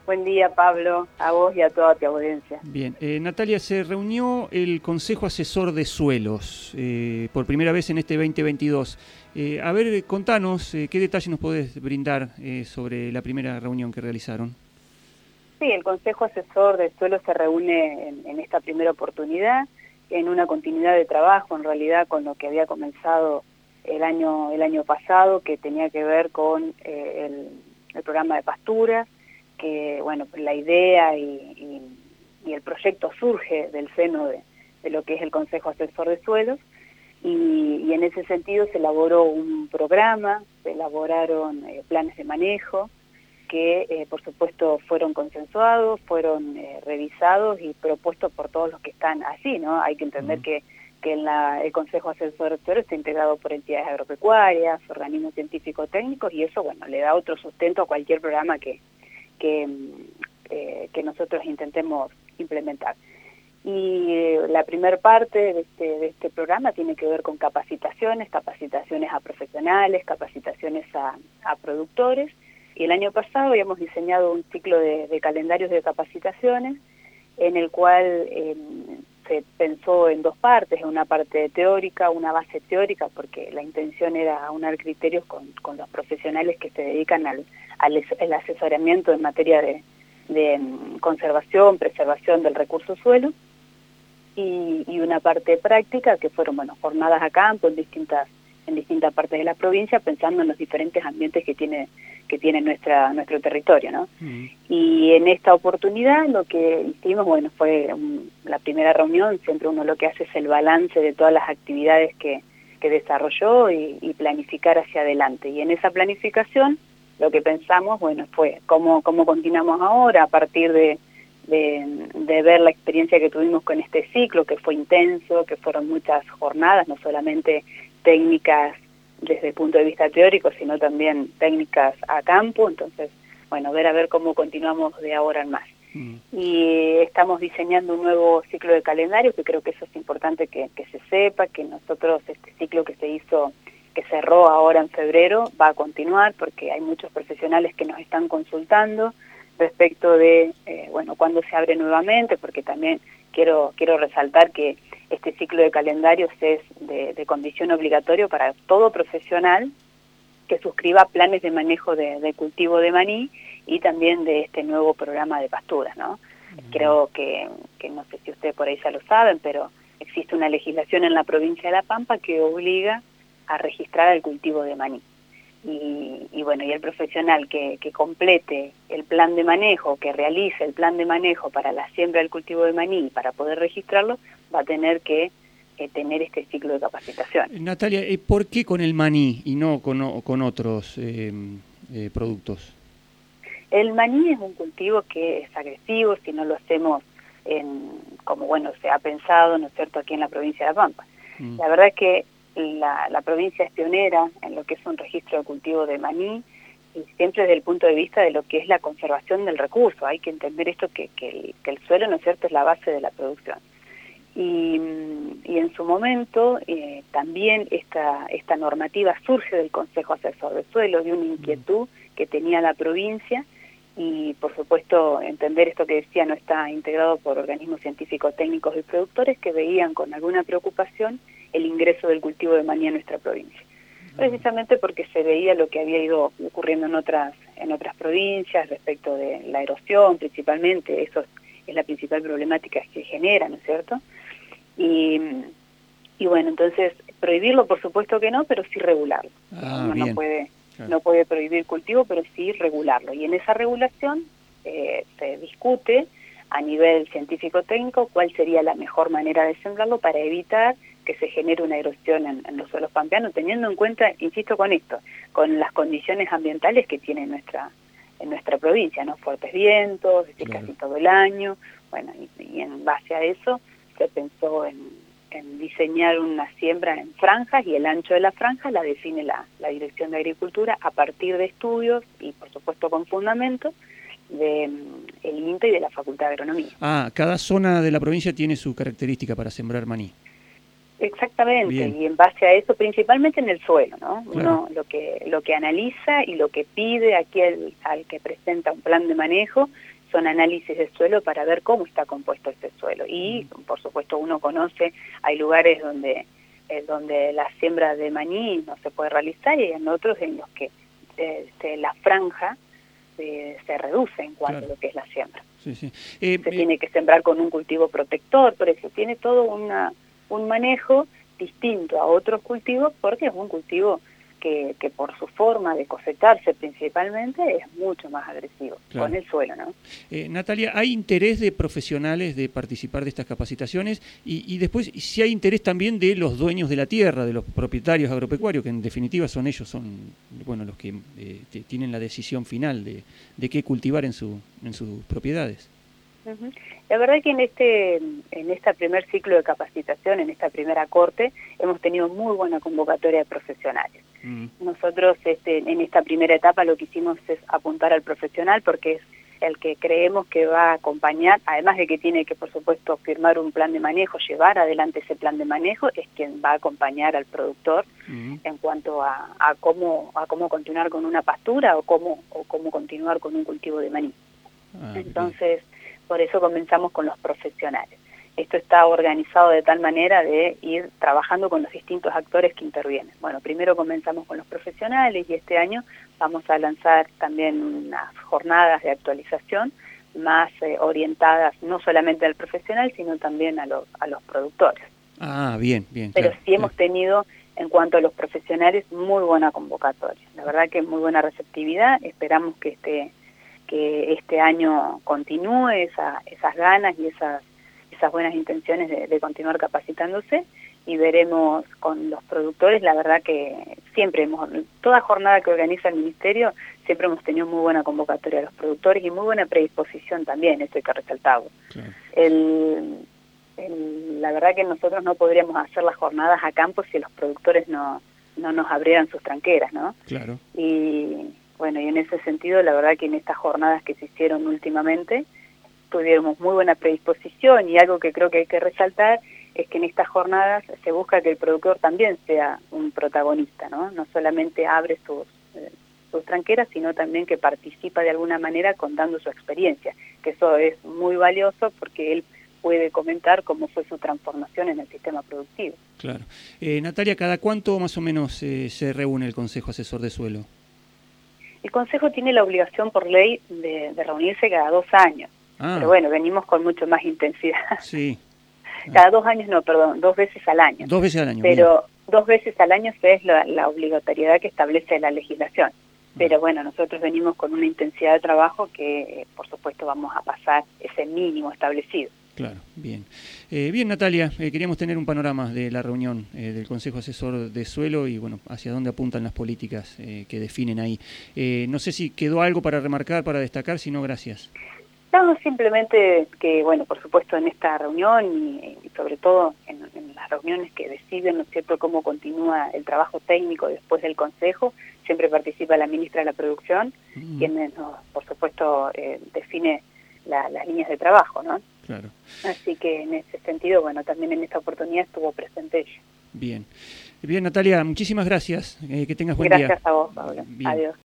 Buen día, Pablo, a vos y a toda tu audiencia. Bien, Natalia, se reunió el Consejo Asesor de Suelos por primera vez en este 2022. A ver, contanos, ¿qué detalles nos podés brindar sobre la primera reunión que realizaron? Sí, el Consejo Asesor de Suelos se reúne en esta primera oportunidad, en una continuidad de trabajo, en realidad, con lo que había comenzado el año pasado, que tenía que ver con el programa de pasturas, que, bueno, la idea y el proyecto surge del seno de lo que es el Consejo Asesor de Suelos, y en ese sentido se elaboró un programa, se elaboraron planes de manejo, que por supuesto fueron consensuados, fueron revisados y propuestos por todos los que están allí, ¿no? Hay que entender que el Consejo Asesor de Suelos está integrado por entidades agropecuarias, organismos científico-técnicos, y eso, bueno, le da otro sustento a cualquier programa que nosotros intentemos implementar. Y la primera parte de este programa tiene que ver con capacitaciones a profesionales, capacitaciones a productores. Y el año pasado habíamos diseñado un ciclo de calendarios de capacitaciones en el cual se pensó en dos partes, una parte teórica, una base teórica, porque la intención era aunar criterios con los profesionales que se dedican al asesoramiento en materia de conservación, preservación del recurso suelo, y una parte práctica, que fueron, bueno, jornadas a campo en distintas partes de la provincia, pensando en los diferentes ambientes que tiene nuestro territorio, ¿no? Y en esta oportunidad lo que hicimos, bueno, fue la primera reunión. Siempre uno lo que hace es el balance de todas las actividades que desarrolló y planificar hacia adelante. Y en esa planificación lo que pensamos, bueno, fue cómo continuamos ahora a partir de ver la experiencia que tuvimos con este ciclo, que fue intenso, que fueron muchas jornadas, no solamente técnicas desde el punto de vista teórico, sino también técnicas a campo. Entonces, bueno, a ver cómo continuamos de ahora en más. Y estamos diseñando un nuevo ciclo de calendario, que creo que eso es importante que se sepa, que nosotros este ciclo que se hizo, que cerró ahora en febrero, va a continuar, porque hay muchos profesionales que nos están consultando respecto de, bueno, cuándo se abre nuevamente, porque también quiero resaltar que este ciclo de calendarios es de condición obligatoria para todo profesional que suscriba planes de manejo de cultivo de maní y también de este nuevo programa de pasturas, ¿no? Creo que no sé si ustedes por ahí ya lo saben, pero existe una legislación en la provincia de La Pampa que obliga a registrar el cultivo de maní. Y bueno, y el profesional que complete el plan de manejo, que realice el plan de manejo para la siembra del cultivo de maní, para poder registrarlo, va a tener que tener este ciclo de capacitación. Natalia, ¿por qué con el maní y no con otros productos? El maní es un cultivo que es agresivo si no lo hacemos como, bueno, se ha pensado, ¿no es cierto?, aquí en la provincia de La Pampa. La verdad es que la provincia es pionera en lo que es un registro de cultivo de maní, y siempre desde el punto de vista de lo que es la conservación del recurso. Hay que entender esto, que el suelo, ¿no es cierto?, es la base de la producción. Y en su momento también esta normativa surge del Consejo Asesor de Suelos, de una inquietud que tenía la provincia, y por supuesto entender esto que decía, no está integrado por organismos científicos, técnicos y productores que veían con alguna preocupación el ingreso del cultivo de maní a nuestra provincia. Precisamente porque se veía lo que había ido ocurriendo en otras provincias respecto de la erosión, principalmente. Eso es la principal problemática que genera, ¿no es cierto? Y bueno, entonces prohibirlo por supuesto que no, pero sí regularlo. Uno no puede prohibir cultivo, pero sí regularlo. Y en esa regulación se discute a nivel científico-técnico cuál sería la mejor manera de sembrarlo para evitar que se genere una erosión en los suelos pampeanos, teniendo en cuenta, insisto con esto, con las condiciones ambientales que tiene en nuestra provincia, ¿no? Fuertes vientos, casi todo el año. Bueno, y en base a eso se pensó en diseñar una siembra en franjas, y el ancho de la franja la define la Dirección de Agricultura a partir de estudios y por supuesto con fundamentos del INTA y de la Facultad de Agronomía. Cada zona de la provincia tiene su característica para sembrar maní. Exactamente, Bien. y en base a eso, principalmente en el suelo, ¿no? Claro. Uno lo que analiza y lo que pide aquí al que presenta un plan de manejo son análisis de suelo para ver cómo está compuesto este suelo. Y, por supuesto, uno conoce, hay lugares donde la siembra de maní no se puede realizar y hay otros en los que la franja se reduce en cuanto Claro. a lo que es la siembra. Sí, sí. Se tiene que sembrar con un cultivo protector, por eso tiene todo un manejo distinto a otros cultivos porque es un cultivo que por su forma de cosecharse principalmente es mucho más agresivo Claro. con el suelo, ¿no? Natalia, ¿hay interés de profesionales de participar de estas capacitaciones? Y después, si hay interés también de los dueños de la tierra, de los propietarios agropecuarios, que en definitiva son ellos, son bueno los que tienen la decisión final de qué cultivar en sus propiedades. Uh-huh. La verdad que en este primer ciclo de capacitación, en esta primera corte, hemos tenido muy buena convocatoria de profesionales. Nosotros en esta primera etapa lo que hicimos es apuntar al profesional porque es el que creemos que va a acompañar, además de que tiene que, por supuesto, firmar un plan de manejo, llevar adelante ese plan de manejo, es quien va a acompañar al productor en cuanto a cómo continuar con una pastura o cómo continuar con un cultivo de maní. Entonces, por eso comenzamos con los profesionales. Esto está organizado de tal manera de ir trabajando con los distintos actores que intervienen. Bueno, primero comenzamos con los profesionales y este año vamos a lanzar también unas jornadas de actualización más orientadas no solamente al profesional, sino también a los productores. Ah, bien, bien. Pero claro, sí hemos tenido, en cuanto a los profesionales, muy buena convocatoria. La verdad que muy buena receptividad. Esperamos que este año continúe esas ganas y esas buenas intenciones de continuar capacitándose, y veremos con los productores. La verdad que toda jornada que organiza el Ministerio, siempre hemos tenido muy buena convocatoria a los productores y muy buena predisposición también, esto hay que resaltarlo. Claro. La verdad que nosotros no podríamos hacer las jornadas a campo si los productores no nos abrieran sus tranqueras, ¿no? Claro. Y bueno, y en ese sentido, la verdad que en estas jornadas que se hicieron últimamente, tuvimos muy buena predisposición, y algo que creo que hay que resaltar es que en estas jornadas se busca que el productor también sea un protagonista, ¿no? No solamente abre sus tranqueras, sino también que participa de alguna manera contando su experiencia, que eso es muy valioso porque él puede comentar cómo fue su transformación en el sistema productivo. Claro. Natalia, ¿cada cuánto más o menos se reúne el Consejo Asesor de Suelo? El Consejo tiene la obligación por ley de reunirse cada 2 años. Pero bueno, venimos con mucho más intensidad. Sí. Cada 2 años, no, perdón, 2 veces al año. 2 veces al año. Pero bien. 2 veces al año es la obligatoriedad que establece la legislación. Pero bueno, nosotros venimos con una intensidad de trabajo que, por supuesto, vamos a pasar ese mínimo establecido. Claro, bien. Bien, Natalia, queríamos tener un panorama de la reunión del Consejo Asesor de Suelo y, bueno, hacia dónde apuntan las políticas que definen ahí. No sé si quedó algo para remarcar, para destacar, si no, gracias. No, simplemente que, bueno, por supuesto en esta reunión y sobre todo en las reuniones que deciden, ¿no es cierto?, cómo continúa el trabajo técnico después del Consejo, siempre participa la ministra de la Producción, quien, por supuesto, define las líneas de trabajo, ¿no? Claro. Así que en ese sentido, bueno, también en esta oportunidad estuvo presente ella. Bien. Bien, Natalia, muchísimas gracias. Que tengas buen día. Gracias a vos, Pablo. Bien. Adiós.